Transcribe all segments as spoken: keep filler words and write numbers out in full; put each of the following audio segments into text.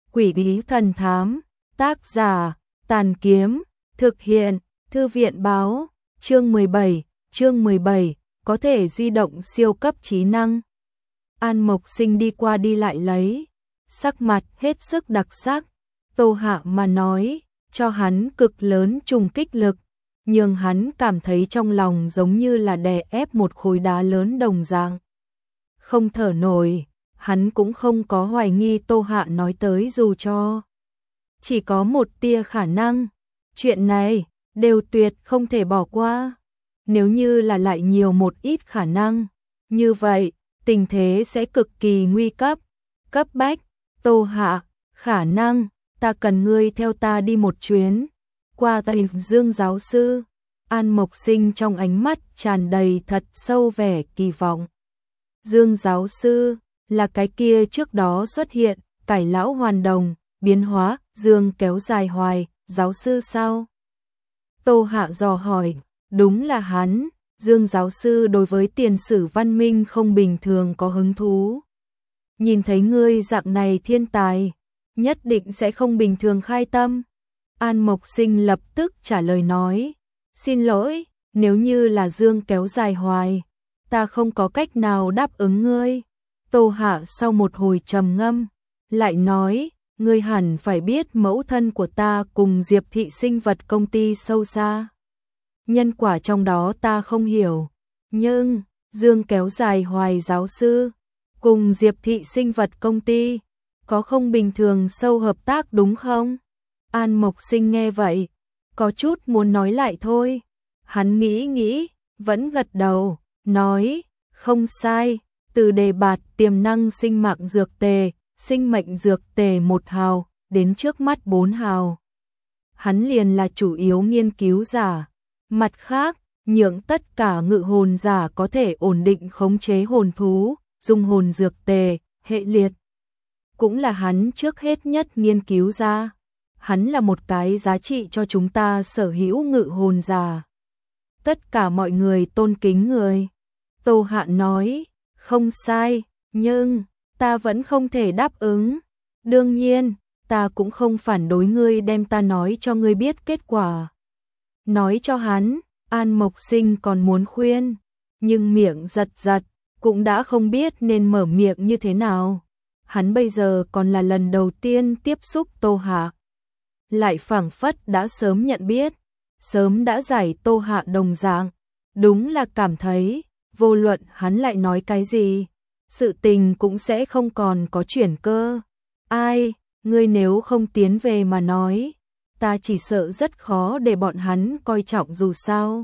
Quỷ bí thần thám, tác giả, Tàn Kiếm, thực hiện, Thư viện báo, chương mười bảy, chương mười bảy, có thể di động siêu cấp trí năng. An Mộc Sinh đi qua đi lại lấy, sắc mặt hết sức đặc sắc, Tô Hạ mà nói, cho hắn cực lớn trùng kích lực, nhưng hắn cảm thấy trong lòng giống như là đè ép một khối đá lớn đồng dạng. Không thở nổi, hắn cũng không có hoài nghi Tô Hạ nói tới dù cho chỉ có một tia khả năng. Chuyện này, đều tuyệt không thể bỏ qua. Nếu như là lại nhiều một ít khả năng, như vậy, tình thế sẽ cực kỳ nguy cấp, cấp bách. Tô Hạ, khả năng, ta cần ngươi theo ta đi một chuyến. Qua tay Dương giáo sư, An Mộc Sinh trong ánh mắt tràn đầy thật sâu vẻ kỳ vọng. Dương giáo sư, là cái kia trước đó xuất hiện, cải lão hoàn đồng, biến hóa, Dương kéo dài hoài, giáo sư sao? Tô Hạ dò hỏi, đúng là hắn. Dương giáo sư đối với tiền sử văn minh không bình thường có hứng thú. Nhìn thấy ngươi dạng này thiên tài, nhất định sẽ không bình thường khai tâm. An Mộc Sinh lập tức trả lời nói, xin lỗi, nếu như là Dương kéo dài hoài, ta không có cách nào đáp ứng ngươi. Tô Hạ sau một hồi trầm ngâm, lại nói, ngươi hẳn phải biết mẫu thân của ta cùng Diệp Thị sinh vật công ty sâu xa. Nhân quả trong đó ta không hiểu, nhưng Dương kéo dài hoài giáo sư cùng Diệp Thị sinh vật công ty có không bình thường sâu hợp tác đúng không? An Mộc Sinh nghe vậy, có chút muốn nói lại thôi. Hắn nghĩ nghĩ, vẫn gật đầu, nói, không sai, từ đề bạt tiềm năng sinh mạng dược tề, sinh mệnh dược tề một hào, đến trước mắt bốn hào. Hắn liền là chủ yếu nghiên cứu giả. Mặt khác, nhượng tất cả ngự hồn giả có thể ổn định khống chế hồn thú, dùng hồn dược tề, hệ liệt. Cũng là hắn trước hết nhất nghiên cứu ra. Hắn là một cái giá trị cho chúng ta sở hữu ngự hồn giả. Tất cả mọi người tôn kính người. Tô Hạ nói, không sai, nhưng ta vẫn không thể đáp ứng. Đương nhiên, ta cũng không phản đối ngươi đem ta nói cho ngươi biết kết quả. Nói cho hắn, An Mộc Sinh còn muốn khuyên, nhưng miệng giật giật, cũng đã không biết nên mở miệng như thế nào. Hắn bây giờ còn là lần đầu tiên tiếp xúc Tô Hạ. Lại phảng phất đã sớm nhận biết, sớm đã giải Tô Hạ đồng dạng. Đúng là cảm thấy, vô luận hắn lại nói cái gì, sự tình cũng sẽ không còn có chuyển cơ. Ai, ngươi nếu không tiến về mà nói, ta chỉ sợ rất khó để bọn hắn coi trọng dù sao.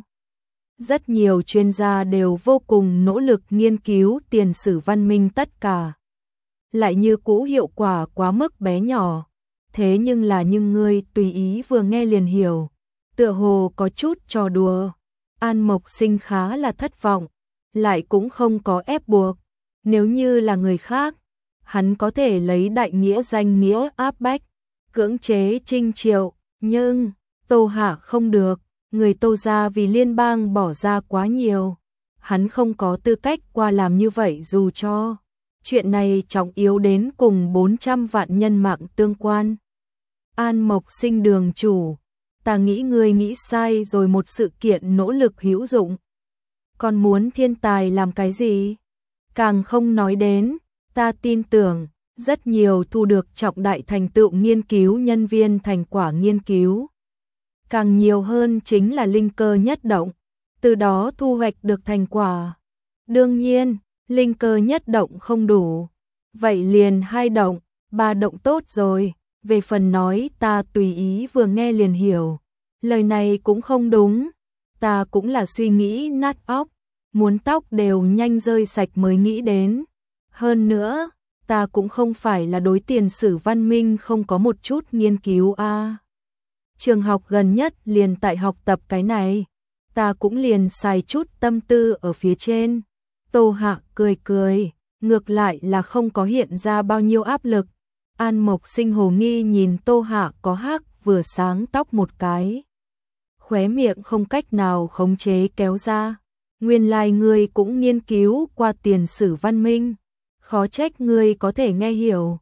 Rất nhiều chuyên gia đều vô cùng nỗ lực nghiên cứu tiền sử văn minh tất cả. Lại như cũ hiệu quả quá mức bé nhỏ. Thế nhưng là nhưng ngươi tùy ý vừa nghe liền hiểu. Tựa hồ có chút trò đùa. An Mộc Sinh khá là thất vọng. Lại cũng không có ép buộc. Nếu như là người khác, hắn có thể lấy đại nghĩa danh nghĩa áp bách, cưỡng chế Trinh Triệu. Nhưng, Tô Hạ không được, người Tô gia vì liên bang bỏ ra quá nhiều. Hắn không có tư cách qua làm như vậy dù cho chuyện này trọng yếu đến cùng bốn trăm vạn nhân mạng tương quan. An Mộc Sinh đường chủ, ta nghĩ ngươi nghĩ sai rồi, một sự kiện nỗ lực hữu dụng. Còn muốn thiên tài làm cái gì? Càng không nói đến, ta tin tưởng, rất nhiều thu được trọng đại thành tựu nghiên cứu nhân viên thành quả nghiên cứu. Càng nhiều hơn chính là linh cơ nhất động, từ đó thu hoạch được thành quả. Đương nhiên, linh cơ nhất động không đủ. Vậy liền hai động, ba động tốt rồi. Về phần nói ta tùy ý vừa nghe liền hiểu. Lời này cũng không đúng. Ta cũng là suy nghĩ nát óc. Muốn tóc đều nhanh rơi sạch mới nghĩ đến. Hơn nữa, ta cũng không phải là đối tiền sử văn minh không có một chút nghiên cứu a. À, trường học gần nhất liền tại học tập cái này. Ta cũng liền xài chút tâm tư ở phía trên. Tô Hạ cười cười, ngược lại là không có hiện ra bao nhiêu áp lực. An Mộc Sinh hồ nghi nhìn Tô Hạ có hắc vừa sáng tóc một cái. Khóe miệng không cách nào khống chế kéo ra. Nguyên lai ngươi cũng nghiên cứu qua tiền sử văn minh. Khó trách ngươi có thể nghe hiểu.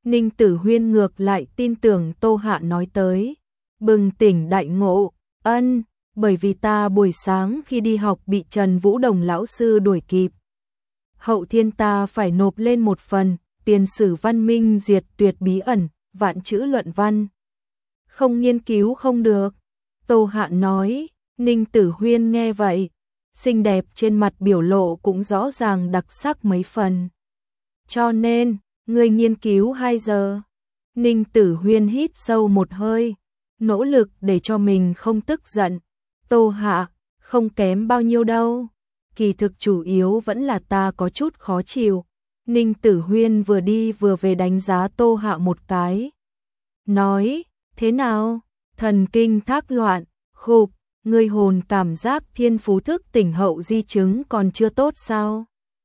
Ninh Tử Huyên ngược lại tin tưởng Tô Hạ nói tới. Bừng tỉnh đại ngộ, ân, bởi vì ta buổi sáng khi đi học bị Trần Vũ Đồng lão sư đuổi kịp. Hậu thiên ta phải nộp lên một phần, tiền sử văn minh diệt tuyệt bí ẩn, vạn chữ luận văn. Không nghiên cứu không được. Tô Hạ nói, Ninh Tử Huyên nghe vậy, xinh đẹp trên mặt biểu lộ cũng rõ ràng đặc sắc mấy phần. Cho nên, người nghiên cứu hai giờ. Ninh Tử Huyên hít sâu một hơi, nỗ lực để cho mình không tức giận. Tô Hạ, không kém bao nhiêu đâu. Kỳ thực chủ yếu vẫn là ta có chút khó chịu. Ninh Tử Huyên vừa đi vừa về đánh giá Tô Hạ một cái. Nói, thế nào? Thần kinh thác loạn, khục, ngươi hồn cảm giác thiên phú thức tỉnh hậu di chứng còn chưa tốt sao?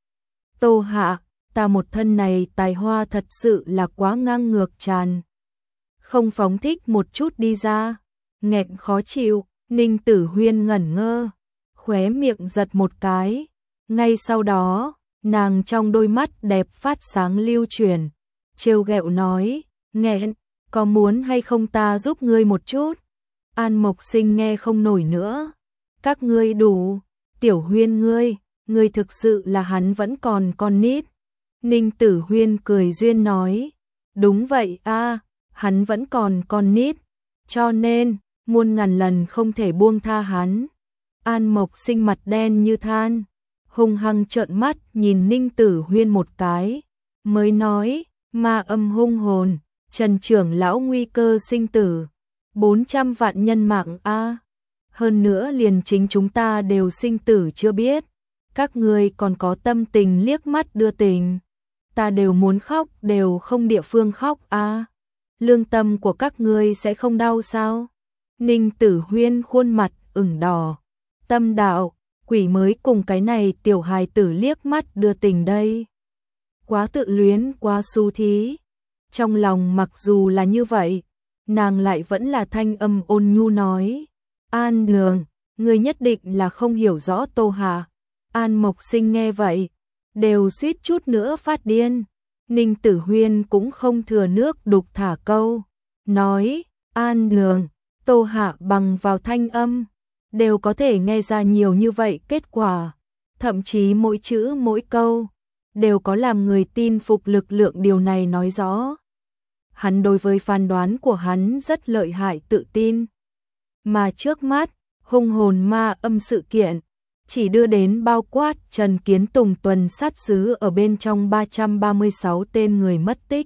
Tô Hạ, ta một thân này tài hoa thật sự là quá ngang ngược tràn. Không phóng thích một chút đi ra. Nghẹn khó chịu, Ninh Tử Huyên ngẩn ngơ, khóe miệng giật một cái. Ngay sau đó, nàng trong đôi mắt đẹp phát sáng lưu chuyển, trêu ghẹo nói, nghẹn, có muốn hay không ta giúp ngươi một chút? An Mộc Sinh nghe không nổi nữa. Các ngươi đủ, Tiểu Huyên ngươi, ngươi thực sự là hắn vẫn còn con nít. Ninh Tử Huyên cười duyên nói, đúng vậy a, hắn vẫn còn con nít, cho nên, muôn ngàn lần không thể buông tha hắn. An Mộc Sinh mặt đen như than, hung hăng trợn mắt nhìn Ninh Tử Huyên một cái, mới nói, ma âm hung hồn, Trần trưởng lão nguy cơ sinh tử, bốn trăm vạn nhân mạng a. Hơn nữa liền chính chúng ta đều sinh tử chưa biết, các ngươi còn có tâm tình liếc mắt đưa tình. Ta đều muốn khóc, đều không địa phương khóc a. Lương tâm của các ngươi sẽ không đau sao? Ninh Tử Huyên khuôn mặt ửng đỏ. Tâm đạo, quỷ mới cùng cái này tiểu hài tử liếc mắt đưa tình đây. Quá tự luyến, quá xu thí. Trong lòng mặc dù là như vậy, nàng lại vẫn là thanh âm ôn nhu nói. An Lương, ngươi nhất định là không hiểu rõ Tô Hạ. An Mộc Sinh nghe vậy, đều suýt chút nữa phát điên. Ninh Tử Huyên cũng không thừa nước đục thả câu, nói, An Lương, Tô Hạ bằng vào thanh âm, đều có thể nghe ra nhiều như vậy kết quả, thậm chí mỗi chữ mỗi câu, đều có làm người tin phục lực lượng điều này nói rõ. Hắn đối với phán đoán của hắn rất lợi hại tự tin. Mà trước mắt, hung hồn ma âm sự kiện, chỉ đưa đến bao quát Trần Kiến Tùng tuần sát sứ ở bên trong ba trăm ba mươi sáu tên người mất tích.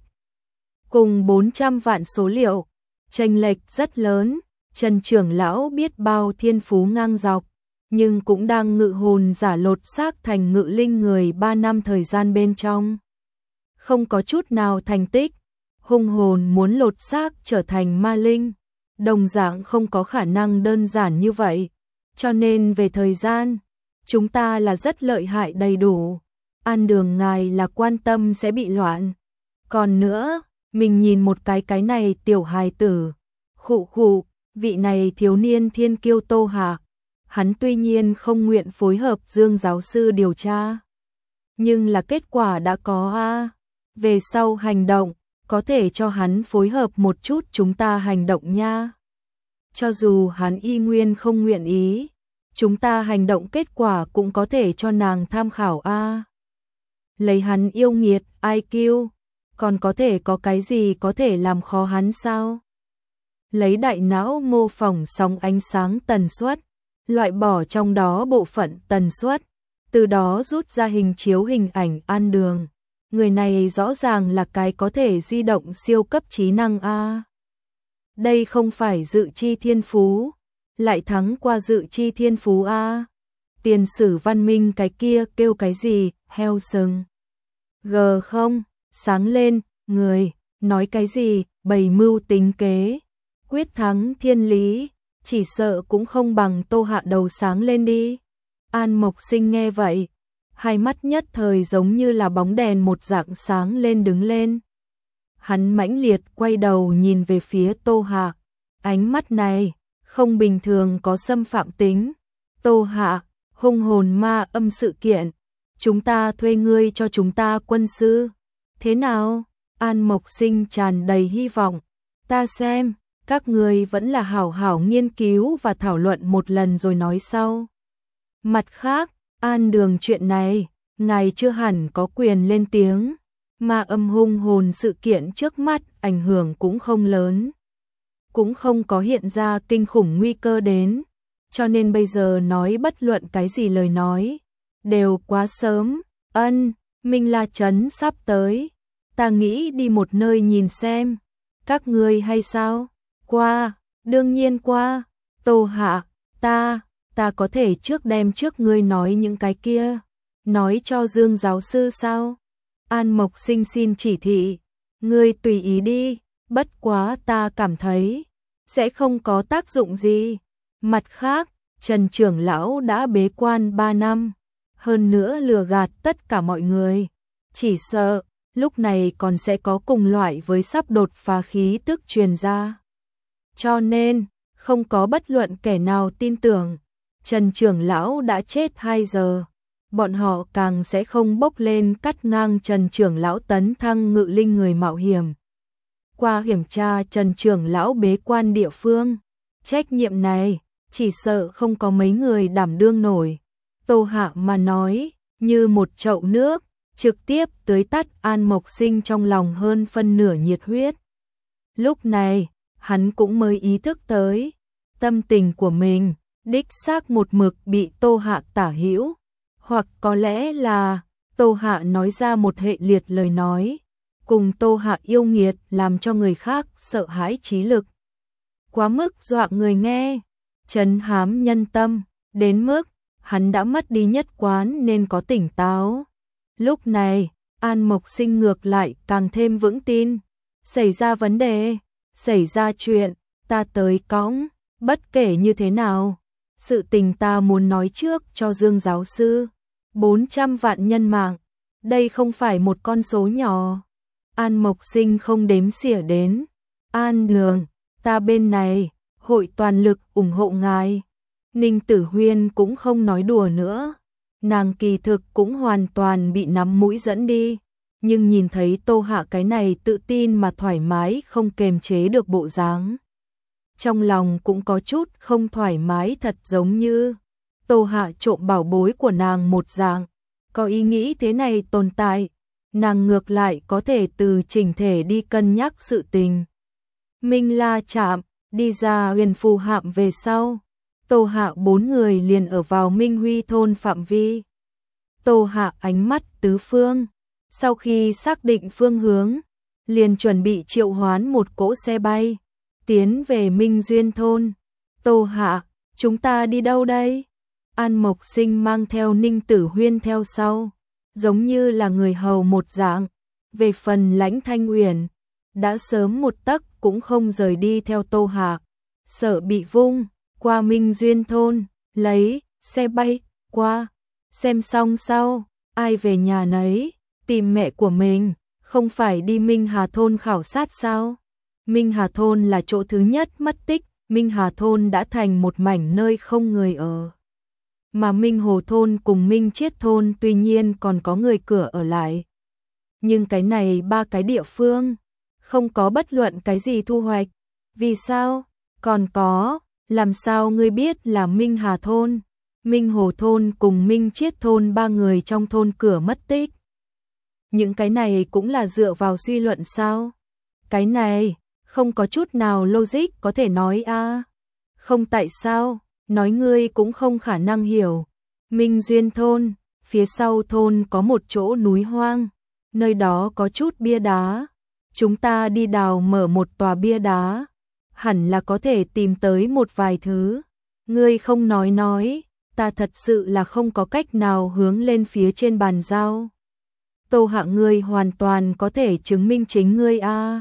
Cùng bốn trăm vạn số liệu, chênh lệch rất lớn, Trần trưởng lão biết bao thiên phú ngang dọc, nhưng cũng đang ngự hồn giả lột xác thành ngự linh người ba năm thời gian bên trong. Không có chút nào thành tích, hung hồn muốn lột xác trở thành ma linh, đồng dạng không có khả năng đơn giản như vậy, cho nên về thời gian, chúng ta là rất lợi hại đầy đủ. An Đường ngài là quan tâm sẽ bị loạn. Còn nữa, mình nhìn một cái cái này tiểu hài tử, khụ khụ, vị này thiếu niên thiên kiêu Tô Hạ, hắn tuy nhiên không nguyện phối hợp Dương giáo sư điều tra, nhưng là kết quả đã có a. Về sau hành động, có thể cho hắn phối hợp một chút chúng ta hành động nha. Cho dù hắn y nguyên không nguyện ý, chúng ta hành động kết quả cũng có thể cho nàng tham khảo a. Lấy hắn yêu nghiệt i kiu, còn có thể có cái gì có thể làm khó hắn sao? Lấy đại não mô phỏng sóng ánh sáng tần suất, loại bỏ trong đó bộ phận tần suất, từ đó rút ra hình chiếu hình ảnh An Đường. Người này rõ ràng là cái có thể di động siêu cấp trí năng a. Đây không phải dự chi thiên phú, lại thắng qua dự chi thiên phú a. Tiền sử văn minh cái kia kêu cái gì, heo sừng. G không, sáng lên, người, nói cái gì, bày mưu tính kế, quyết thắng thiên lý, chỉ sợ cũng không bằng Tô Hạ đầu sáng lên đi. An Mộc Sinh nghe vậy, hai mắt nhất thời giống như là bóng đèn một dạng sáng lên đứng lên. Hắn mãnh liệt quay đầu nhìn về phía Tô Hạ, ánh mắt này, không bình thường có xâm phạm tính. Tô Hạ, hung hồn ma âm sự kiện, chúng ta thuê ngươi cho chúng ta quân sư. Thế nào? An Mộc Sinh tràn đầy hy vọng. Ta xem, các người vẫn là hảo hảo nghiên cứu và thảo luận một lần rồi nói sau. Mặt khác, An Đường chuyện này, ngài chưa hẳn có quyền lên tiếng, mà âm hung hồn sự kiện trước mắt ảnh hưởng cũng không lớn. Cũng không có hiện ra kinh khủng nguy cơ đến, cho nên bây giờ nói bất luận cái gì lời nói, đều quá sớm. Ân, Minh La Trấn sắp tới, ta nghĩ đi một nơi nhìn xem, các ngươi hay sao? Qua, đương nhiên qua. Tô Hạ, ta, ta có thể trước đem trước ngươi nói những cái kia, nói cho Dương giáo sư sao? An Mộc Sinh xin chỉ thị, ngươi tùy ý đi, bất quá ta cảm thấy sẽ không có tác dụng gì. Mặt khác, Trần trưởng lão đã bế quan ba năm, hơn nữa lừa gạt tất cả mọi người, chỉ sợ lúc này còn sẽ có cùng loại với sắp đột phá khí tức truyền ra. Cho nên, không có bất luận kẻ nào tin tưởng Trần trưởng lão đã chết hai giờ, bọn họ càng sẽ không bốc lên cắt ngang Trần trưởng lão tấn thăng ngự linh người mạo hiểm. Qua kiểm tra Trần trưởng lão bế quan địa phương, trách nhiệm này chỉ sợ không có mấy người đảm đương nổi. Tô Hạ mà nói, như một chậu nước, trực tiếp tưới tắt An Mộc Sinh trong lòng hơn phân nửa nhiệt huyết. Lúc này, hắn cũng mới ý thức tới, tâm tình của mình, đích xác một mực bị Tô Hạ tả hữu, hoặc có lẽ là Tô Hạ nói ra một hệ liệt lời nói, cùng Tô Hạ yêu nghiệt làm cho người khác sợ hãi trí lực. Quá mức dọa người nghe, trấn hám nhân tâm, đến mức hắn đã mất đi nhất quán nên có tỉnh táo. Lúc này, An Mộc Sinh ngược lại càng thêm vững tin. Xảy ra vấn đề, xảy ra chuyện, ta tới cõng, bất kể như thế nào. Sự tình ta muốn nói trước cho Dương giáo sư. bốn trăm vạn nhân mạng, đây không phải một con số nhỏ. An Mộc Sinh không đếm xỉa đến. An Đường, ta bên này, hội toàn lực ủng hộ ngài. Ninh Tử Huyên cũng không nói đùa nữa. Nàng kỳ thực cũng hoàn toàn bị nắm mũi dẫn đi, nhưng nhìn thấy Tô Hạ cái này tự tin mà thoải mái không kềm chế được bộ dáng, trong lòng cũng có chút không thoải mái, thật giống như Tô Hạ trộm bảo bối của nàng một dạng. Có ý nghĩ thế này tồn tại, nàng ngược lại có thể từ chỉnh thể đi cân nhắc sự tình. Minh La Trạm đi ra Huyền Phù Hạm về sau, Tô Hạ bốn người liền ở vào Minh Huy thôn phạm vi. Tô Hạ ánh mắt tứ phương, sau khi xác định phương hướng, liền chuẩn bị triệu hoán một cỗ xe bay, tiến về Minh Duyên thôn. Tô Hạ, chúng ta đi đâu đây? An Mộc Sinh mang theo Ninh Tử Huyên theo sau, giống như là người hầu một dạng. Về phần Lãnh Thanh Uyển, đã sớm một tấc cũng không rời đi theo Tô Hạ, sợ bị vung qua Minh Duyên thôn, lấy xe bay qua. Xem xong sau, ai về nhà nấy, tìm mẹ của mình, không phải đi Minh Hà thôn khảo sát sao? Minh Hà thôn là chỗ thứ nhất mất tích, Minh Hà thôn đã thành một mảnh nơi không người ở. Mà Minh Hồ thôn cùng Minh Chiết thôn tuy nhiên còn có người cửa ở lại. Nhưng cái này ba cái địa phương, không có bất luận cái gì thu hoạch. Vì sao? Còn có, làm sao ngươi biết là Minh Hà thôn? Minh Hồ thôn cùng Minh Chiết thôn ba người trong thôn cửa mất tích. Những cái này cũng là dựa vào suy luận sao? Cái này, không có chút nào logic có thể nói a. À. Không tại sao, nói ngươi cũng không khả năng hiểu. Minh Duyên thôn, phía sau thôn có một chỗ núi hoang, nơi đó có chút bia đá. Chúng ta đi đào mở một tòa bia đá, hẳn là có thể tìm tới một vài thứ. Ngươi không nói nói, ta thật sự là không có cách nào hướng lên phía trên bàn giao. Tô Hạ ngươi hoàn toàn có thể chứng minh chính ngươi a. À.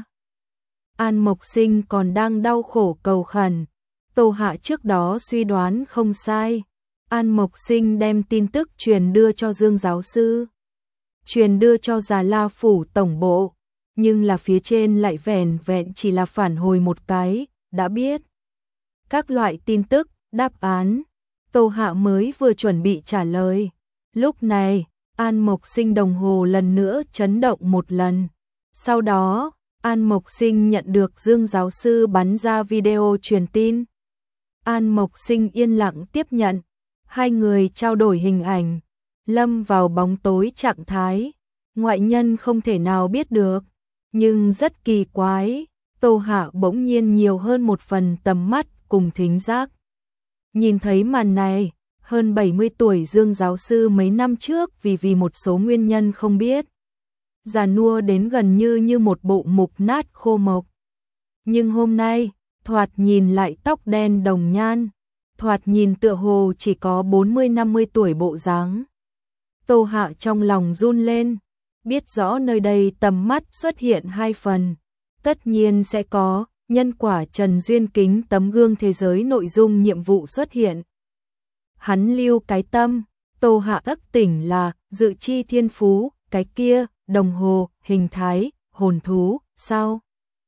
An Mộc Sinh còn đang đau khổ cầu khẩn. Tô Hạ trước đó suy đoán không sai. An Mộc Sinh đem tin tức truyền đưa cho Dương giáo sư, truyền đưa cho Già La phủ tổng bộ, nhưng là phía trên lại vẻn vẹn chỉ là phản hồi một cái, đã biết. Các loại tin tức, đáp án. Tô Hạ mới vừa chuẩn bị trả lời. Lúc này, An Mộc Sinh đồng hồ lần nữa chấn động một lần. Sau đó, An Mộc Sinh nhận được Dương giáo sư bắn ra video truyền tin. An Mộc Sinh yên lặng tiếp nhận, hai người trao đổi hình ảnh, lâm vào bóng tối trạng thái, ngoại nhân không thể nào biết được, nhưng rất kỳ quái, Tô Hạ bỗng nhiên nhiều hơn một phần tầm mắt cùng thính giác. Nhìn thấy màn này, hơn bảy mươi tuổi Dương giáo sư mấy năm trước vì vì một số nguyên nhân không biết, già nua đến gần như như một bộ mục nát khô mộc. Nhưng hôm nay, thoạt nhìn lại tóc đen đồng nhan, thoạt nhìn tựa hồ chỉ có bốn mươi năm mươi tuổi bộ dáng. Tô Hạ trong lòng run lên, biết rõ nơi đây tầm mắt xuất hiện hai phần, tất nhiên sẽ có nhân quả Trần Duyên Kính tấm gương thế giới nội dung nhiệm vụ xuất hiện. Hắn lưu cái tâm, Tô Hạ thức tỉnh là dự chi thiên phú, cái kia, đồng hồ, hình thái, hồn thú, sao?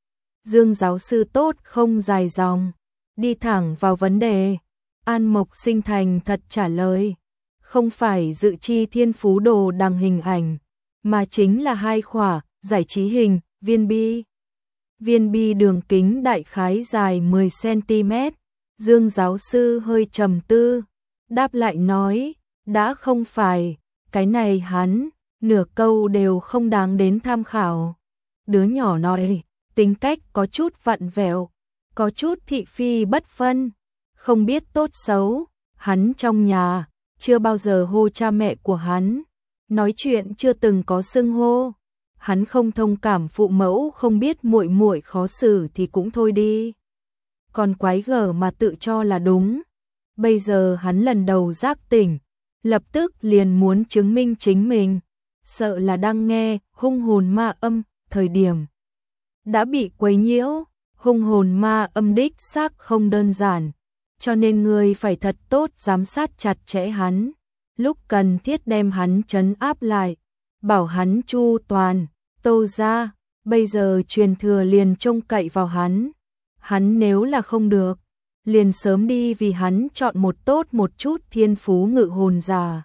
Dương giáo sư tốt không dài dòng, đi thẳng vào vấn đề. An Mộc Sinh thành thật trả lời, không phải dự chi thiên phú đồ đằng hình ảnh, mà chính là hai khỏa, giải trí hình, viên bi. Viên bi đường kính đại khái dài mười xăng ti mét, Dương giáo sư hơi trầm tư, đáp lại nói, đã không phải, cái này hắn, nửa câu đều không đáng đến tham khảo. Đứa nhỏ nói, tính cách có chút vặn vẹo, có chút thị phi bất phân, không biết tốt xấu, hắn trong nhà, chưa bao giờ hô cha mẹ của hắn, nói chuyện chưa từng có xưng hô. Hắn không thông cảm phụ mẫu không biết muội muội khó xử thì cũng thôi đi. Còn quái gở mà tự cho là đúng. Bây giờ hắn lần đầu giác tỉnh, lập tức liền muốn chứng minh chính mình, sợ là đang nghe hung hồn ma âm, thời điểm đã bị quấy nhiễu, hung hồn ma âm đích xác không đơn giản, cho nên người phải thật tốt giám sát chặt chẽ hắn, lúc cần thiết đem hắn trấn áp lại, bảo hắn chu toàn. Tô ra, bây giờ truyền thừa liền trông cậy vào hắn, hắn nếu là không được, liền sớm đi vì hắn chọn một tốt một chút thiên phú ngự hồn giả,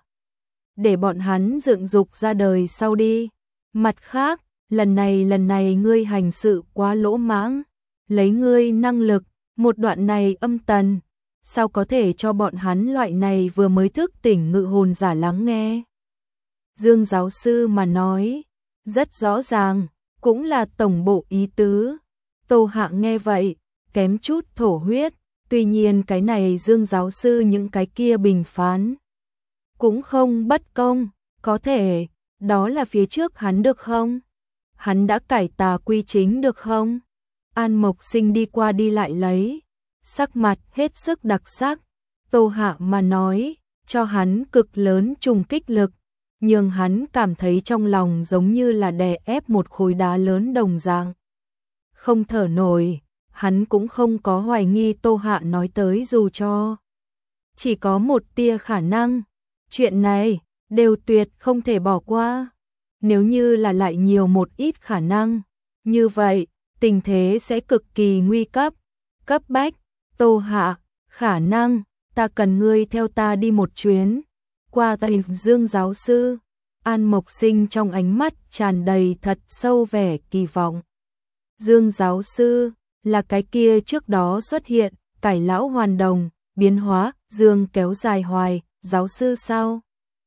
để bọn hắn dựng dục ra đời sau đi. Mặt khác, lần này lần này ngươi hành sự quá lỗ mãng, lấy ngươi năng lực, một đoạn này âm tần, sao có thể cho bọn hắn loại này vừa mới thức tỉnh ngự hồn giả lắng nghe. Dương giáo sư mà nói, rất rõ ràng, cũng là tổng bộ ý tứ. Tô Hạ nghe vậy, kém chút thổ huyết, tuy nhiên cái này Dương giáo sư những cái kia bình phán cũng không bất công, có thể, đó là phía trước hắn được không? Hắn đã cải tà quy chính được không? An Mộc Sinh đi qua đi lại lấy, sắc mặt hết sức đặc sắc. Tô Hạ mà nói, cho hắn cực lớn trùng kích lực, nhưng hắn cảm thấy trong lòng giống như là đè ép một khối đá lớn đồng dạng. Không thở nổi, hắn cũng không có hoài nghi Tô Hạ nói tới dù cho chỉ có một tia khả năng. Chuyện này, đều tuyệt không thể bỏ qua. Nếu như là lại nhiều một ít khả năng, như vậy, tình thế sẽ cực kỳ nguy cấp, cấp bách. Tô Hạ, khả năng, ta cần ngươi theo ta đi một chuyến. Qua tay Dương giáo sư, An Mộc Sinh trong ánh mắt tràn đầy thật sâu vẻ kỳ vọng. Dương giáo sư, là cái kia trước đó xuất hiện, cải lão hoàn đồng, biến hóa, Dương kéo dài hoài, giáo sư sao?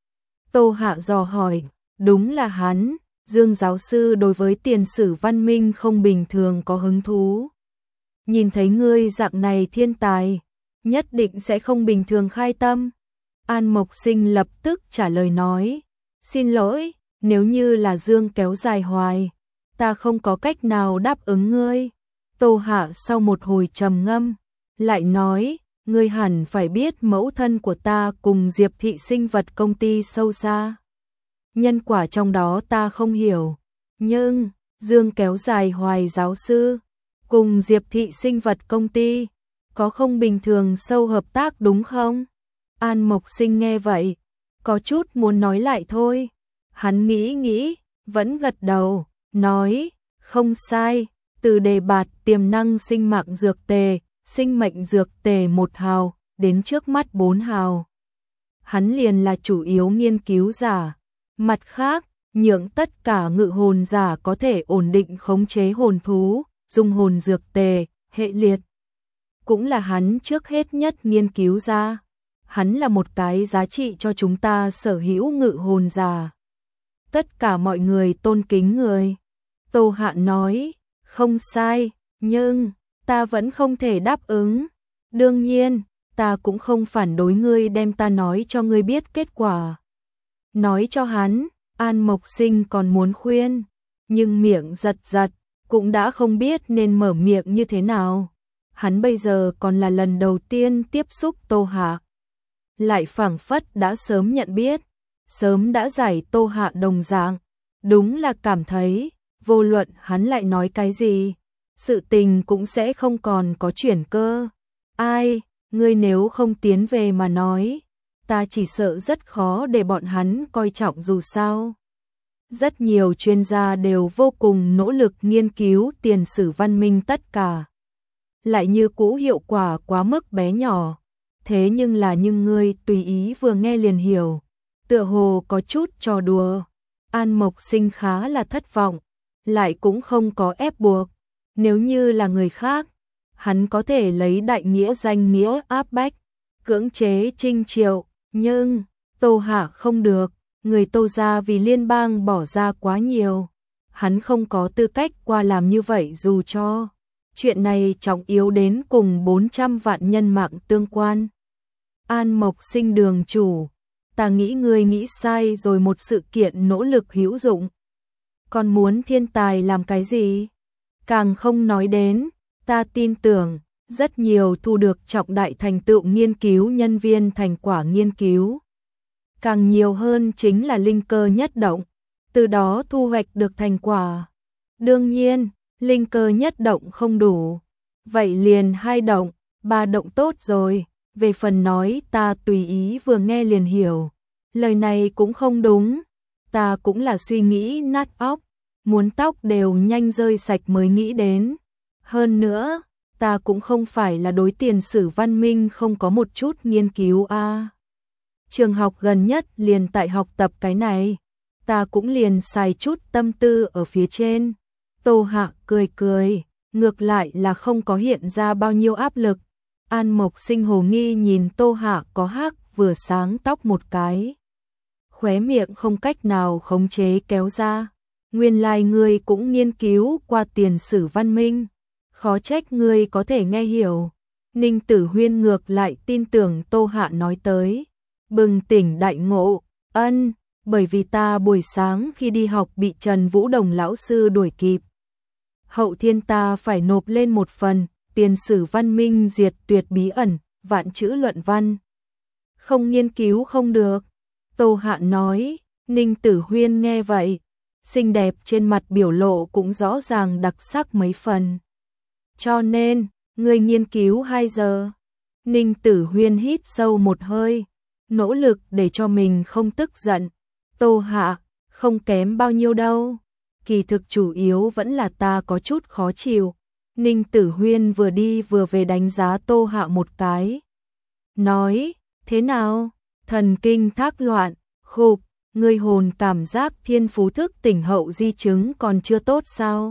Tô Hạ dò hỏi, đúng là hắn. Dương giáo sư đối với tiền sử văn minh không bình thường có hứng thú. Nhìn thấy ngươi dạng này thiên tài, nhất định sẽ không bình thường khai tâm. An Mộc Sinh lập tức trả lời nói, xin lỗi, nếu như là Dương kéo dài hoài, ta không có cách nào đáp ứng ngươi. Tô Hạ sau một hồi trầm ngâm, lại nói, ngươi hẳn phải biết mẫu thân của ta cùng Diệp Thị sinh vật công ty sâu xa. Nhân quả trong đó ta không hiểu, nhưng Dương kéo dài hoài giáo sư cùng Diệp Thị sinh vật công ty có không bình thường sâu hợp tác đúng không? An Mộc Sinh nghe vậy, có chút muốn nói lại thôi. Hắn nghĩ nghĩ, vẫn gật đầu, nói, không sai, từ đề bạt tiềm năng sinh mạng dược tề, sinh mệnh dược tề một hào, đến trước mắt bốn hào. Hắn liền là chủ yếu nghiên cứu giả. Mặt khác, nhượng tất cả ngự hồn giả có thể ổn định khống chế hồn thú, dung hồn dược tề, hệ liệt. Cũng là hắn trước hết nhất nghiên cứu ra. Hắn là một cái giá trị cho chúng ta sở hữu ngự hồn giả. Tất cả mọi người tôn kính người. Tô Hạ nói, không sai, nhưng ta vẫn không thể đáp ứng. Đương nhiên, ta cũng không phản đối ngươi đem ta nói cho ngươi biết kết quả. Nói cho hắn, An Mộc Sinh còn muốn khuyên, nhưng miệng giật giật, cũng đã không biết nên mở miệng như thế nào. Hắn bây giờ còn là lần đầu tiên tiếp xúc Tô Hạ. Lại phảng phất đã sớm nhận biết, sớm đã giải Tô Hạ đồng dạng. Đúng là cảm thấy, vô luận hắn lại nói cái gì, sự tình cũng sẽ không còn có chuyển cơ. Ai, ngươi nếu không tiến về mà nói, ta chỉ sợ rất khó để bọn hắn coi trọng dù sao. Rất nhiều chuyên gia đều vô cùng nỗ lực nghiên cứu tiền sử văn minh tất cả. Lại như cũ hiệu quả quá mức bé nhỏ. Thế nhưng là nhưng ngươi tùy ý vừa nghe liền hiểu. Tựa hồ có chút trò đùa. An Mộc Sinh khá là thất vọng. Lại cũng không có ép buộc. Nếu như là người khác, hắn có thể lấy đại nghĩa danh nghĩa áp bách, cưỡng chế Trinh Triệu. Nhưng, Tô Hạ không được. Người Tô gia vì liên bang bỏ ra quá nhiều. Hắn không có tư cách qua làm như vậy dù cho chuyện này trọng yếu đến cùng bốn trăm vạn nhân mạng tương quan. An Mộc Sinh đường chủ, ta nghĩ ngươi nghĩ sai rồi, một sự kiện nỗ lực hữu dụng. Còn muốn thiên tài làm cái gì? Càng không nói đến, ta tin tưởng, rất nhiều thu được trọng đại thành tựu nghiên cứu nhân viên thành quả nghiên cứu. Càng nhiều hơn chính là linh cơ nhất động, từ đó thu hoạch được thành quả. Đương nhiên, linh cơ nhất động không đủ. Vậy liền hai động, ba động tốt rồi. Về phần nói ta tùy ý vừa nghe liền hiểu. Lời này cũng không đúng. Ta cũng là suy nghĩ nát óc. Muốn tóc đều nhanh rơi sạch mới nghĩ đến. Hơn nữa, ta cũng không phải là đối tiền sử văn minh không có một chút nghiên cứu a. À, trường học gần nhất liền tại học tập cái này. Ta cũng liền xài chút tâm tư ở phía trên. Tô Hạ cười cười, ngược lại là không có hiện ra bao nhiêu áp lực. An Mộc Sinh hồ nghi nhìn Tô Hạ có hắc vừa sáng tóc một cái. Khóe miệng không cách nào khống chế kéo ra. Nguyên lai ngươi cũng nghiên cứu qua tiền sử văn minh. Khó trách ngươi có thể nghe hiểu. Ninh Tử Huyên ngược lại tin tưởng Tô Hạ nói tới. Bừng tỉnh đại ngộ, ân, bởi vì ta buổi sáng khi đi học bị Trần Vũ Đồng lão sư đuổi kịp. Hậu thiên ta phải nộp lên một phần, tiền sử văn minh diệt tuyệt bí ẩn, vạn chữ luận văn. Không nghiên cứu không được. Tô Hạ nói, Ninh Tử Huyên nghe vậy, xinh đẹp trên mặt biểu lộ cũng rõ ràng đặc sắc mấy phần. Cho nên, người nghiên cứu hai giờ. Ninh Tử Huyên hít sâu một hơi, nỗ lực để cho mình không tức giận. Tô Hạ, không kém bao nhiêu đâu. Kỳ thực chủ yếu vẫn là ta có chút khó chịu. Ninh Tử Huyên vừa đi vừa về đánh giá Tô Hạ một cái. Nói, thế nào? Thần kinh thác loạn, khục, ngươi hồn cảm giác thiên phú thức tỉnh hậu di chứng còn chưa tốt sao?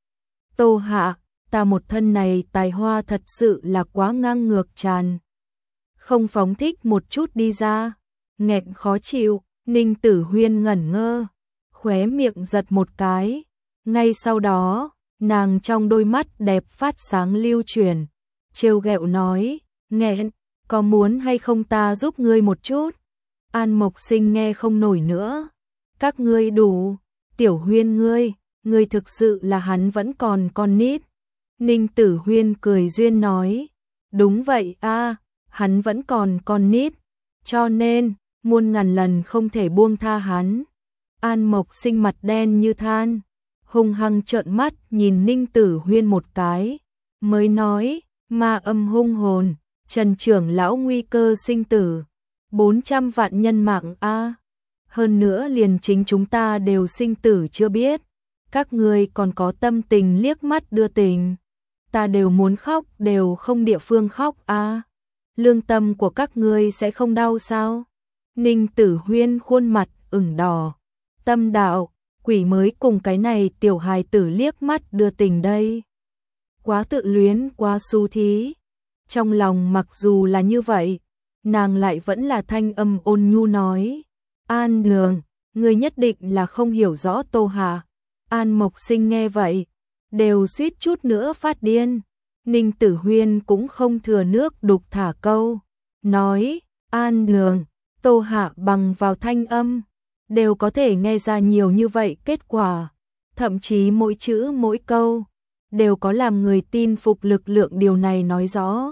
Tô Hạ, ta một thân này tài hoa thật sự là quá ngang ngược tràn. Không phóng thích một chút đi ra. Nghẹn khó chịu, Ninh Tử Huyên ngẩn ngơ. Khóe miệng giật một cái. Ngay sau đó, nàng trong đôi mắt đẹp phát sáng lưu chuyển. Trêu ghẹo nói, nghẹn, có muốn hay không ta giúp ngươi một chút? An Mộc Sinh nghe không nổi nữa. Các ngươi đủ, Tiểu Huyên ngươi, ngươi thực sự là hắn vẫn còn con nít. Ninh Tử Huyên cười duyên nói, đúng vậy a, hắn vẫn còn con nít, cho nên, muôn ngàn lần không thể buông tha hắn. An Mộc Sinh mặt đen như than, hung hăng trợn mắt nhìn Ninh Tử Huyên một cái, mới nói, ma âm hung hồn, Trần trưởng lão nguy cơ sinh tử, bốn trăm vạn nhân mạng a. Hơn nữa liền chính chúng ta đều sinh tử chưa biết, các ngươi còn có tâm tình liếc mắt đưa tình. Ta đều muốn khóc, đều không địa phương khóc a. Lương tâm của các ngươi sẽ không đau sao? Ninh Tử Huyên khuôn mặt ửng đỏ, Tâm đạo, quỷ mới cùng cái này tiểu hài tử liếc mắt đưa tình đây. Quá tự luyến, quá xu thí. Trong lòng mặc dù là như vậy, nàng lại vẫn là thanh âm ôn nhu nói. An Lương, ngươi nhất định là không hiểu rõ Tô Hạ. An Mộc Sinh nghe vậy, đều suýt chút nữa phát điên. Ninh Tử Huyên cũng không thừa nước đục thả câu, nói, An Lương, Tô Hạ bằng vào thanh âm, đều có thể nghe ra nhiều như vậy kết quả, thậm chí mỗi chữ mỗi câu, đều có làm người tin phục lực lượng điều này nói rõ.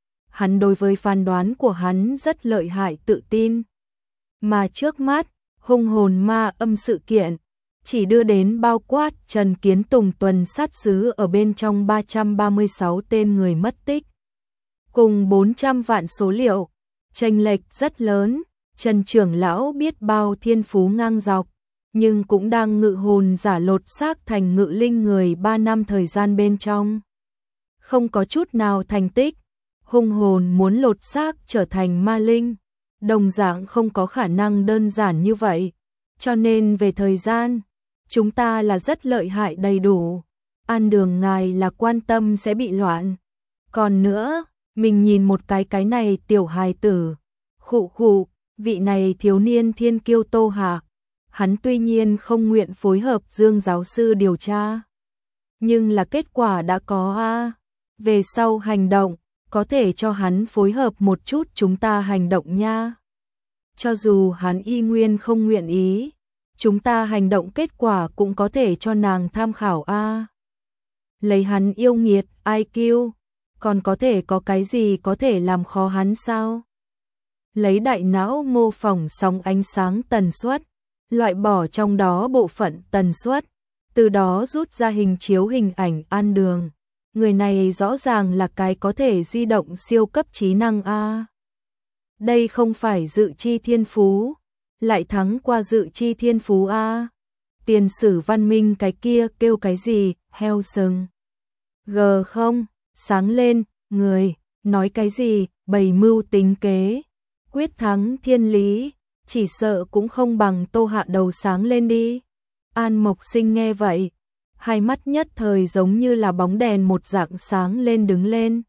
Hắn đối với phán đoán của hắn rất lợi hại tự tin. Mà trước mắt, hung hồn ma âm sự kiện, chỉ đưa đến bao quát Trần Kiến Tùng tuần sát sứ ở bên trong ba trăm ba mươi sáu tên người mất tích. Cùng bốn trăm vạn số liệu, chênh lệch rất lớn, Trần trưởng lão biết bao thiên phú ngang dọc, nhưng cũng đang ngự hồn giả lột xác thành ngự linh người ba năm thời gian bên trong. Không có chút nào thành tích, hung hồn muốn lột xác trở thành ma linh, đồng dạng không có khả năng đơn giản như vậy, cho nên về thời gian, chúng ta là rất lợi hại đầy đủ. An Đường ngài là quan tâm sẽ bị loạn. Còn nữa, mình nhìn một cái cái này tiểu hài tử, khụ khụ, vị này thiếu niên thiên kiêu Tô Hạ, hắn tuy nhiên không nguyện phối hợp Dương giáo sư điều tra, nhưng là kết quả đã có a. Về sau hành động, có thể cho hắn phối hợp một chút chúng ta hành động nha. Cho dù hắn y nguyên không nguyện ý, chúng ta hành động kết quả cũng có thể cho nàng tham khảo a. Lấy hắn yêu nghiệt i kiu, còn có thể có cái gì có thể làm khó hắn sao? Lấy đại não mô phỏng sóng ánh sáng tần suất, loại bỏ trong đó bộ phận tần suất, từ đó rút ra hình chiếu hình ảnh An Đường. Người này rõ ràng là cái có thể di động siêu cấp trí năng a. Đây không phải dự chi thiên phú, lại thắng qua dự chi thiên phú a. Tiền sử văn minh cái kia kêu cái gì, heo sừng. G không, sáng lên, người, nói cái gì, bày mưu tính kế, quyết thắng thiên lý, chỉ sợ cũng không bằng Tô Hạ đầu sáng lên đi. An Mộc Sinh nghe vậy, hai mắt nhất thời giống như là bóng đèn một dạng sáng lên đứng lên.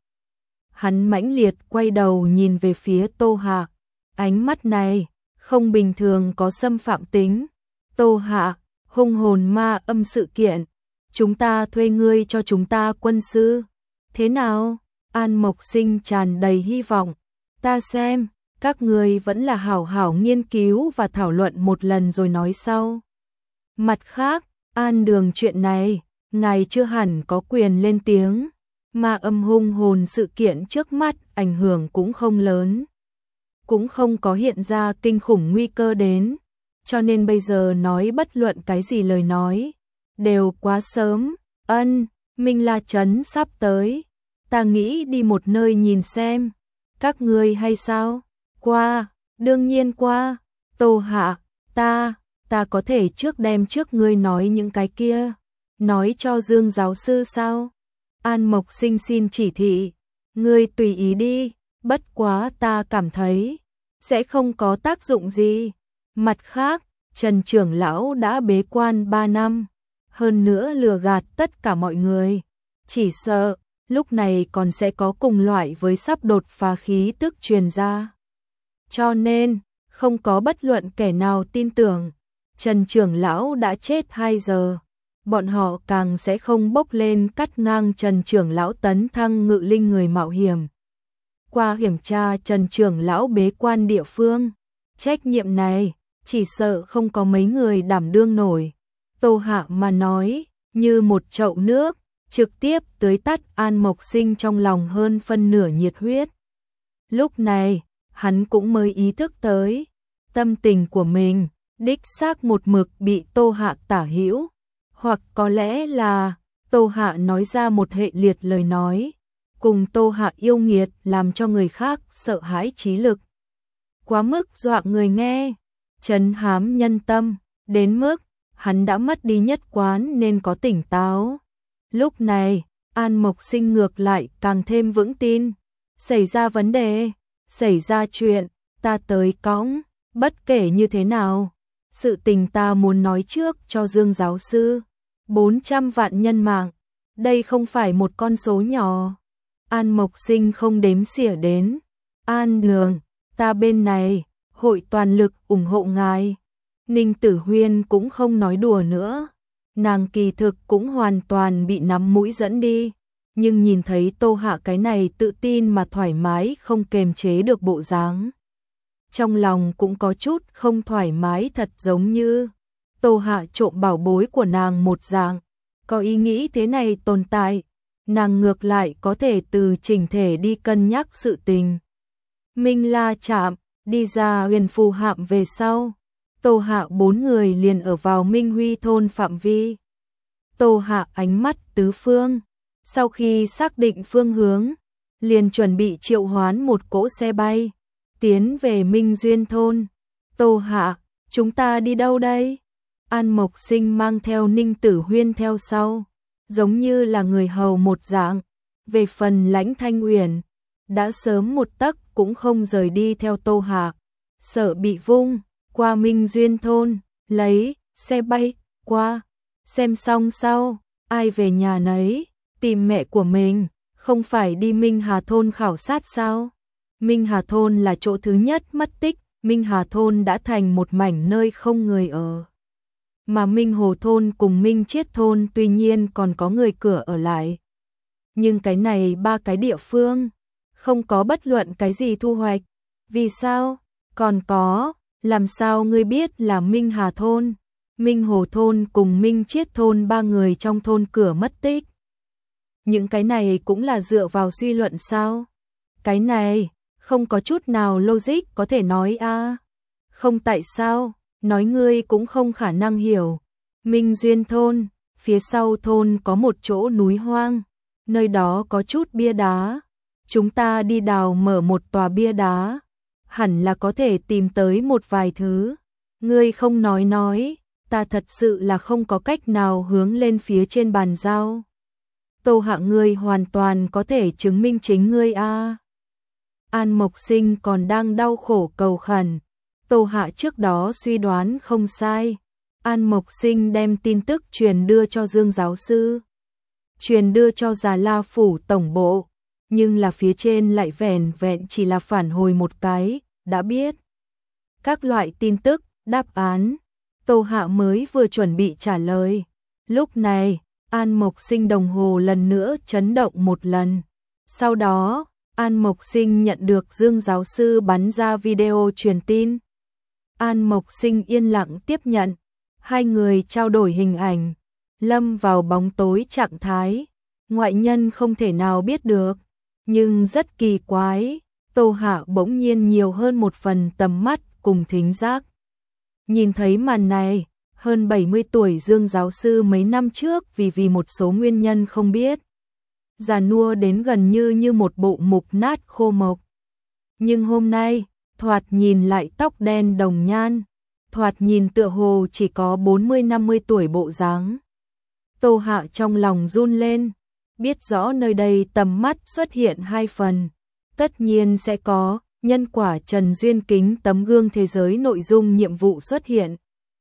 Hắn mãnh liệt quay đầu nhìn về phía Tô Hạ, ánh mắt này không bình thường, có xâm phạm tính. Tô Hạ, hung hồn ma âm sự kiện, chúng ta thuê ngươi cho chúng ta quân sư. Thế nào? An Mộc Sinh tràn đầy hy vọng. Ta xem, các ngươi vẫn là hảo hảo nghiên cứu và thảo luận một lần rồi nói sau. Mặt khác, An Đường chuyện này, ngài chưa hẳn có quyền lên tiếng. Ma âm hung hồn sự kiện trước mắt ảnh hưởng cũng không lớn, cũng không có hiện ra kinh khủng nguy cơ đến, cho nên bây giờ nói bất luận cái gì lời nói, đều quá sớm. Ân, Minh La Trấn sắp tới, ta nghĩ đi một nơi nhìn xem, các ngươi hay sao? Qua, đương nhiên qua. Tô Hạ, ta, ta có thể trước đem trước ngươi nói những cái kia, nói cho Dương giáo sư sao? An Mộc Sinh xin chỉ thị, ngươi tùy ý đi, bất quá ta cảm thấy sẽ không có tác dụng gì. Mặt khác, Trần trưởng lão đã bế quan ba năm, hơn nữa lừa gạt tất cả mọi người, chỉ sợ lúc này còn sẽ có cùng loại với sắp đột phá khí tức truyền ra. Cho nên, không có bất luận kẻ nào tin tưởng Trần trưởng lão đã chết hai giờ. Bọn họ càng sẽ không bốc lên cắt ngang Trần trưởng lão tấn thăng ngự linh người mạo hiểm. Qua kiểm tra Trần trưởng lão bế quan địa phương, trách nhiệm này chỉ sợ không có mấy người đảm đương nổi. Tô Hạ mà nói, như một chậu nước, trực tiếp tưới tắt An Mộc Sinh trong lòng hơn phân nửa nhiệt huyết. Lúc này, hắn cũng mới ý thức tới, tâm tình của mình, đích xác một mực bị Tô Hạ tả hữu. Hoặc có lẽ là Tô Hạ nói ra một hệ liệt lời nói, cùng Tô Hạ yêu nghiệt làm cho người khác sợ hãi trí lực. Quá mức dọa người nghe, trấn hám nhân tâm, đến mức hắn đã mất đi nhất quán nên có tỉnh táo. Lúc này, An Mộc Sinh ngược lại càng thêm vững tin. Xảy ra vấn đề, xảy ra chuyện, ta tới cõng, bất kể như thế nào, sự tình ta muốn nói trước cho Dương giáo sư. bốn trăm vạn nhân mạng, đây không phải một con số nhỏ. An Mộc Sinh không đếm xỉa đến. An Lường, ta bên này, hội toàn lực ủng hộ ngài. Ninh Tử Huyên cũng không nói đùa nữa. Nàng kỳ thực cũng hoàn toàn bị nắm mũi dẫn đi. Nhưng nhìn thấy Tô Hạ cái này tự tin mà thoải mái không kềm chế được bộ dáng. Trong lòng cũng có chút không thoải mái, thật giống như Tô Hạ trộm bảo bối của nàng một dạng. Có ý nghĩ thế này tồn tại, nàng ngược lại có thể từ chỉnh thể đi cân nhắc sự tình. Minh La Trạm, đi ra Huyền Phù Hạm về sau. Tô Hạ bốn người liền ở vào Minh Huy thôn phạm vi. Tô Hạ ánh mắt tứ phương. Sau khi xác định phương hướng, liền chuẩn bị triệu hoán một cỗ xe bay, tiến về Minh Duyên thôn. Tô Hạ, chúng ta đi đâu đây? An Mộc Sinh mang theo Ninh Tử Huyên theo sau, giống như là người hầu một dạng. Về phần Lãnh Thanh Uyển, đã sớm một tấc cũng không rời đi theo Tô Hạ, sợ bị vung qua Minh Duyên thôn, lấy xe bay qua. Xem xong sau, ai về nhà nấy, tìm mẹ của mình, không phải đi Minh Hà thôn khảo sát sao? Minh Hà thôn là chỗ thứ nhất mất tích, Minh Hà thôn đã thành một mảnh nơi không người ở. Mà Minh Hồ thôn cùng Minh Chiết thôn tuy nhiên còn có người cửa ở lại. Nhưng cái này ba cái địa phương, không có bất luận cái gì thu hoạch. Vì sao? Còn có, làm sao ngươi biết là Minh Hà thôn, Minh Hồ thôn cùng Minh Chiết thôn ba người trong thôn cửa mất tích? Những cái này cũng là dựa vào suy luận sao? Cái này, không có chút nào logic có thể nói a. À. Không tại sao, nói ngươi cũng không khả năng hiểu. Minh Duyên thôn, phía sau thôn có một chỗ núi hoang, nơi đó có chút bia đá. Chúng ta đi đào mở một tòa bia đá, hẳn là có thể tìm tới một vài thứ. Ngươi không nói nói, ta thật sự là không có cách nào hướng lên phía trên bàn giao. Tô Hạ ngươi hoàn toàn có thể chứng minh chính ngươi a. À. An Mộc Sinh còn đang đau khổ cầu khẩn. Tô Hạ trước đó suy đoán không sai. An Mộc Sinh đem tin tức truyền đưa cho Dương giáo sư, truyền đưa cho Già La phủ tổng bộ, nhưng là phía trên lại vẻn vẹn chỉ là phản hồi một cái, đã biết. Các loại tin tức, đáp án. Tô Hạ mới vừa chuẩn bị trả lời. Lúc này, An Mộc Sinh đồng hồ lần nữa chấn động một lần. Sau đó, An Mộc Sinh nhận được Dương giáo sư bắn ra video truyền tin. An Mộc Sinh yên lặng tiếp nhận. Hai người trao đổi hình ảnh, lâm vào bóng tối trạng thái. Ngoại nhân không thể nào biết được. Nhưng rất kỳ quái, Tô Hạ bỗng nhiên nhiều hơn một phần tầm mắt cùng thính giác. Nhìn thấy màn này, hơn bảy mươi tuổi Dương giáo sư mấy năm trước vì vì một số nguyên nhân không biết, già nua đến gần như như một bộ mục nát khô mộc. Nhưng hôm nay, thoạt nhìn lại tóc đen đồng nhan, thoạt nhìn tựa hồ chỉ có bốn mươi năm mươi tuổi bộ dáng. Tô Hạ trong lòng run lên, biết rõ nơi đây tầm mắt xuất hiện hai phần, tất nhiên sẽ có nhân quả Trần Duyên Kính tấm gương thế giới nội dung nhiệm vụ xuất hiện.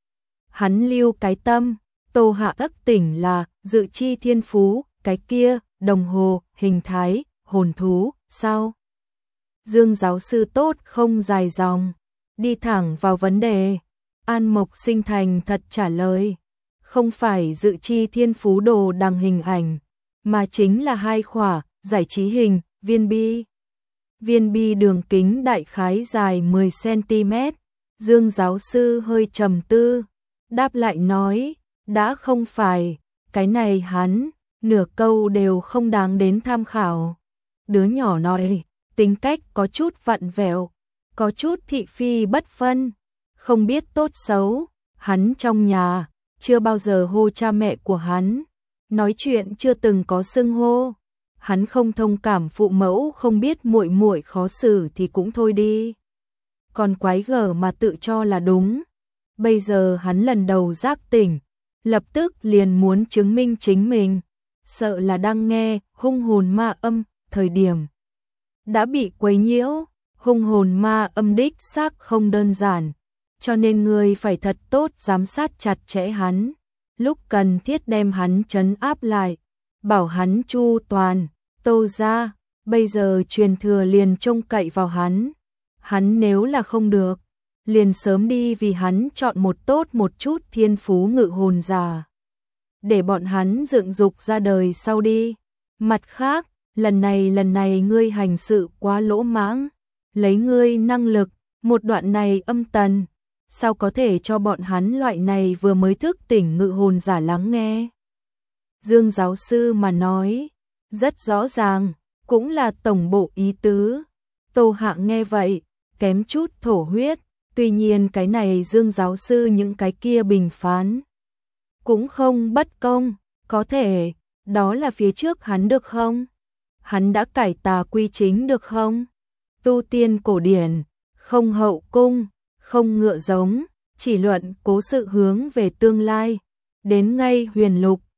Hắn lưu cái tâm, Tô Hạ thức tỉnh là dự chi thiên phú, cái kia, đồng hồ, hình thái, hồn thú, sao? Dương giáo sư tốt không dài dòng, đi thẳng vào vấn đề. An Mộc Sinh thành thật trả lời, không phải dự chi thiên phú đồ đằng hình ảnh, mà chính là hai khỏa, giải trí hình, viên bi. Viên bi đường kính đại khái dài mười xăng ti mét. Dương giáo sư hơi trầm tư, đáp lại nói, đã không phải, cái này hắn, nửa câu đều không đáng đến tham khảo. Đứa nhỏ nói, tính cách có chút vặn vẹo, có chút thị phi bất phân, không biết tốt xấu. Hắn trong nhà, chưa bao giờ hô cha mẹ của hắn, nói chuyện chưa từng có xưng hô. Hắn không thông cảm phụ mẫu không biết muội muội khó xử thì cũng thôi đi, còn quái gở mà tự cho là đúng. Bây giờ hắn lần đầu giác tỉnh, lập tức liền muốn chứng minh chính mình, sợ là đang nghe hung hồn ma âm, thời điểm đã bị quấy nhiễu. Hung hồn ma âm đích xác không đơn giản, cho nên ngươi phải thật tốt giám sát chặt chẽ hắn, lúc cần thiết đem hắn trấn áp lại, bảo hắn chu toàn. Tô gia, bây giờ truyền thừa liền trông cậy vào hắn, hắn nếu là không được, liền sớm đi vì hắn chọn một tốt một chút thiên phú ngự hồn giả, để bọn hắn dựng dục ra đời sau đi. Mặt khác, lần này lần này ngươi hành sự quá lỗ mãng, lấy ngươi năng lực, một đoạn này âm tần, sao có thể cho bọn hắn loại này vừa mới thức tỉnh ngự hồn giả lắng nghe. Dương giáo sư mà nói, rất rõ ràng, cũng là tổng bộ ý tứ. Tô Hạng nghe vậy, kém chút thổ huyết, tuy nhiên cái này Dương giáo sư những cái kia bình phán cũng không bất công, có thể, đó là phía trước hắn được không? Hắn đã cải tà quy chính được không? Tu tiên cổ điển, không hậu cung, không ngựa giống, chỉ luận cố sự hướng về tương lai, đến ngay huyền lục,